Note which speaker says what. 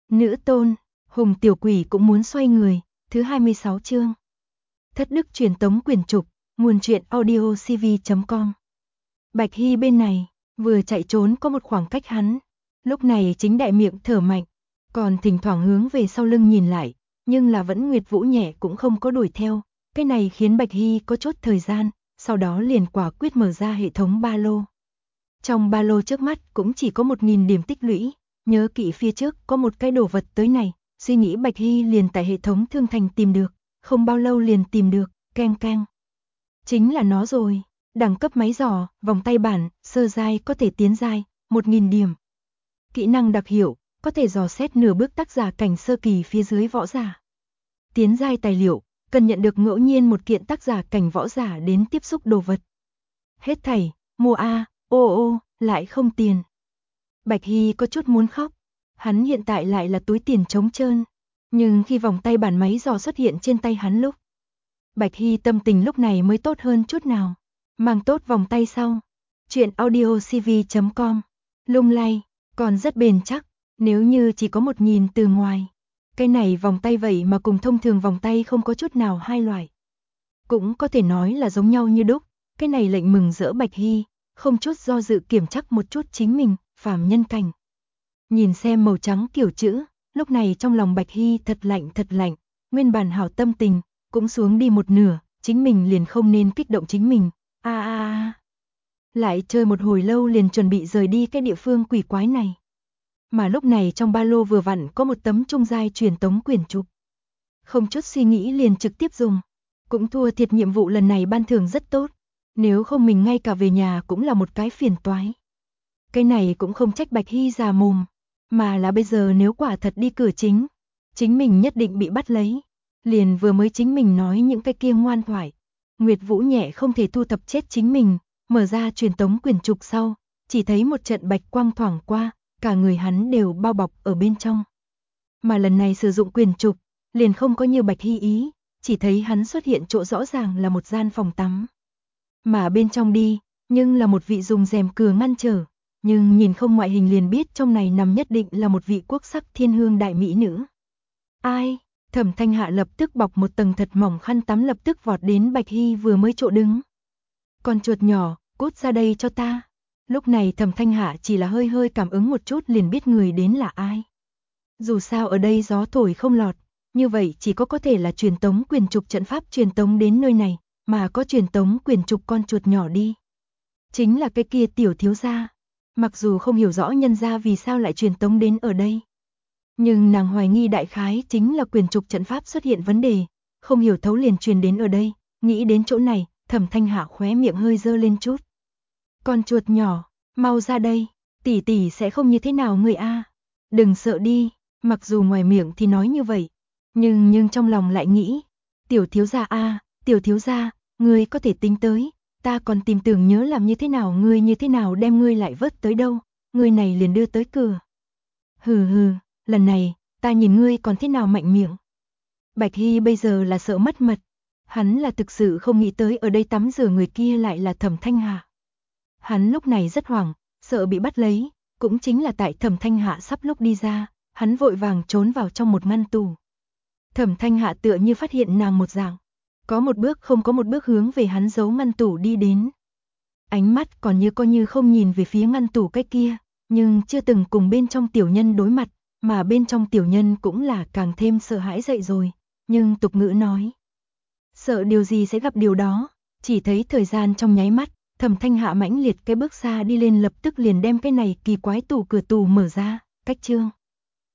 Speaker 1: Nữ tôn, Hùng tiểu quỷ cũng muốn xoay người, thứ 26 chương. Thất đức truyền tống quyển trục, nguồn truyện audiocv.com. Bạch Hy bên này, vừa chạy trốn có một khoảng cách hắn, lúc này chính đại miệng thở mạnh, còn thỉnh thoảng hướng về sau lưng nhìn lại, nhưng là vẫn Nguyệt Vũ Nhẹ cũng không có đuổi theo, cái này khiến Bạch Hy có chút thời gian, sau đó liền quả quyết mở ra hệ thống ba lô. Trong ba lô trước mắt cũng chỉ có 1000 điểm tích lũy, nhớ kỹ phía trước có một cái đồ vật tới này, suy nghĩ Bạch Hy liền tại hệ thống thương thành tìm được, không bao lâu liền tìm được, keng keng. Chính là nó rồi, đẳng cấp máy dò, vòng tay bản, sơ giai có thể tiến giai, 1000 điểm. Kỹ năng đặc hiệu, có thể dò xét nửa bước tác giả cảnh sơ kỳ phía dưới võ giả. Tiến giai tài liệu, cần nhận được ngẫu nhiên một kiện tác giả cảnh võ giả đến tiếp xúc đồ vật. Hết thảy, mua a, lại không tiền. Bạch Hy có chút muốn khóc, hắn hiện tại lại là túi tiền trống trơn, nhưng khi vòng tay bản máy dò xuất hiện trên tay hắn lúc, Bạch Hy tâm tình lúc này mới tốt hơn chút nào, mang tốt vòng tay sau. Chuyện audiocv.com, lung lay, còn rất bền chắc, nếu như chỉ có một nhìn từ ngoài. Cái này vòng tay vậy mà cùng thông thường vòng tay không có chút nào hai loại. Cũng có thể nói là giống nhau như đúc, cái này lệnh mừng rỡ Bạch Hy, không chút do dự kiểm chắc một chút chính mình, phàm nhân cảnh. Nhìn xem màu trắng kiểu chữ, lúc này trong lòng Bạch Hy thật lạnh, nguyên bản hảo tâm tình, cũng xuống đi một nửa, chính mình liền không nên kích động chính mình, Lại chơi một hồi lâu liền chuẩn bị rời đi cái địa phương quỷ quái này. Mà lúc này trong ba lô vừa vặn có một tấm trung giai truyền tống quyển trục. Không chút suy nghĩ liền trực tiếp dùng, cũng thua thiệt nhiệm vụ lần này ban thưởng rất tốt, nếu không mình ngay cả về nhà cũng là một cái phiền toái. Cái này cũng không trách Bạch Hy già mồm, mà là bây giờ nếu quả thật đi cửa chính mình nhất định bị bắt lấy. Liền vừa mới chính mình nói những cái kia ngoan thoại, Nguyệt Vũ Nhẹ không thể thu thập chết chính mình, mở ra truyền tống quyển trục sau, chỉ thấy một trận bạch quang thoảng qua, cả người hắn đều bao bọc ở bên trong. Mà lần này sử dụng quyển trục, liền không có như Bạch Hy ý, chỉ thấy hắn xuất hiện chỗ rõ ràng là một gian phòng tắm. Mà bên trong đi, nhưng là một vị dùng rèm cửa ngăn trở, nhưng nhìn không ngoại hình liền biết trong này nằm nhất định là một vị quốc sắc thiên hương đại mỹ nữ. Ai? Thẩm Thanh Hạ lập tức bọc một tầng thật mỏng khăn tắm lập tức vọt đến Bạch Hy vừa mới chỗ đứng. Con chuột nhỏ, cút ra đây cho ta. Lúc này Thẩm Thanh Hạ chỉ là hơi cảm ứng một chút liền biết người đến là ai. Dù sao ở đây gió thổi không lọt, như vậy chỉ có thể là truyền tống quyển trục trận pháp truyền tống đến nơi này, mà có truyền tống quyển trục con chuột nhỏ đi. Chính là cái kia tiểu thiếu gia. Mặc dù không hiểu rõ nhân gia vì sao lại truyền tống đến ở đây, nhưng nàng hoài nghi đại khái chính là quyển trục trận pháp xuất hiện vấn đề, không hiểu thấu liền truyền đến ở đây, nghĩ đến chỗ này, Thẩm Thanh Hạ khóe miệng hơi dơ lên chút. Con chuột nhỏ, mau ra đây, tỷ tỷ sẽ không như thế nào người a. Đừng sợ đi, mặc dù ngoài miệng thì nói như vậy, nhưng trong lòng lại nghĩ, tiểu thiếu gia tiểu thiếu gia, ngươi có thể tính tới, ta còn tìm tưởng nhớ làm như thế nào đem ngươi lại vớt tới đâu, ngươi này liền đưa tới cửa. Hừ, lần này, ta nhìn ngươi còn thế nào mạnh miệng. Bạch Hy bây giờ là sợ mất mật, hắn là thực sự không nghĩ tới ở đây tắm rửa người kia lại là Thẩm Thanh Hạ. Hắn lúc này rất hoảng, sợ bị bắt lấy, cũng chính là tại Thẩm Thanh Hạ sắp lúc đi ra, hắn vội vàng trốn vào trong một ngăn tủ. Thẩm Thanh Hạ tựa như phát hiện nàng một dạng, có một bước không có một bước hướng về hắn giấu ngăn tủ đi đến. Ánh mắt còn như coi như không nhìn về phía ngăn tủ cái kia, nhưng chưa từng cùng bên trong tiểu nhân đối mặt, mà bên trong tiểu nhân cũng là càng thêm sợ hãi dậy rồi, nhưng tục ngữ nói, sợ điều gì sẽ gặp điều đó, chỉ thấy thời gian trong nháy mắt, Thẩm Thanh Hạ mãnh liệt cái bước xa đi lên lập tức liền đem cái này kỳ quái tủ cửa tủ mở ra, cách chương.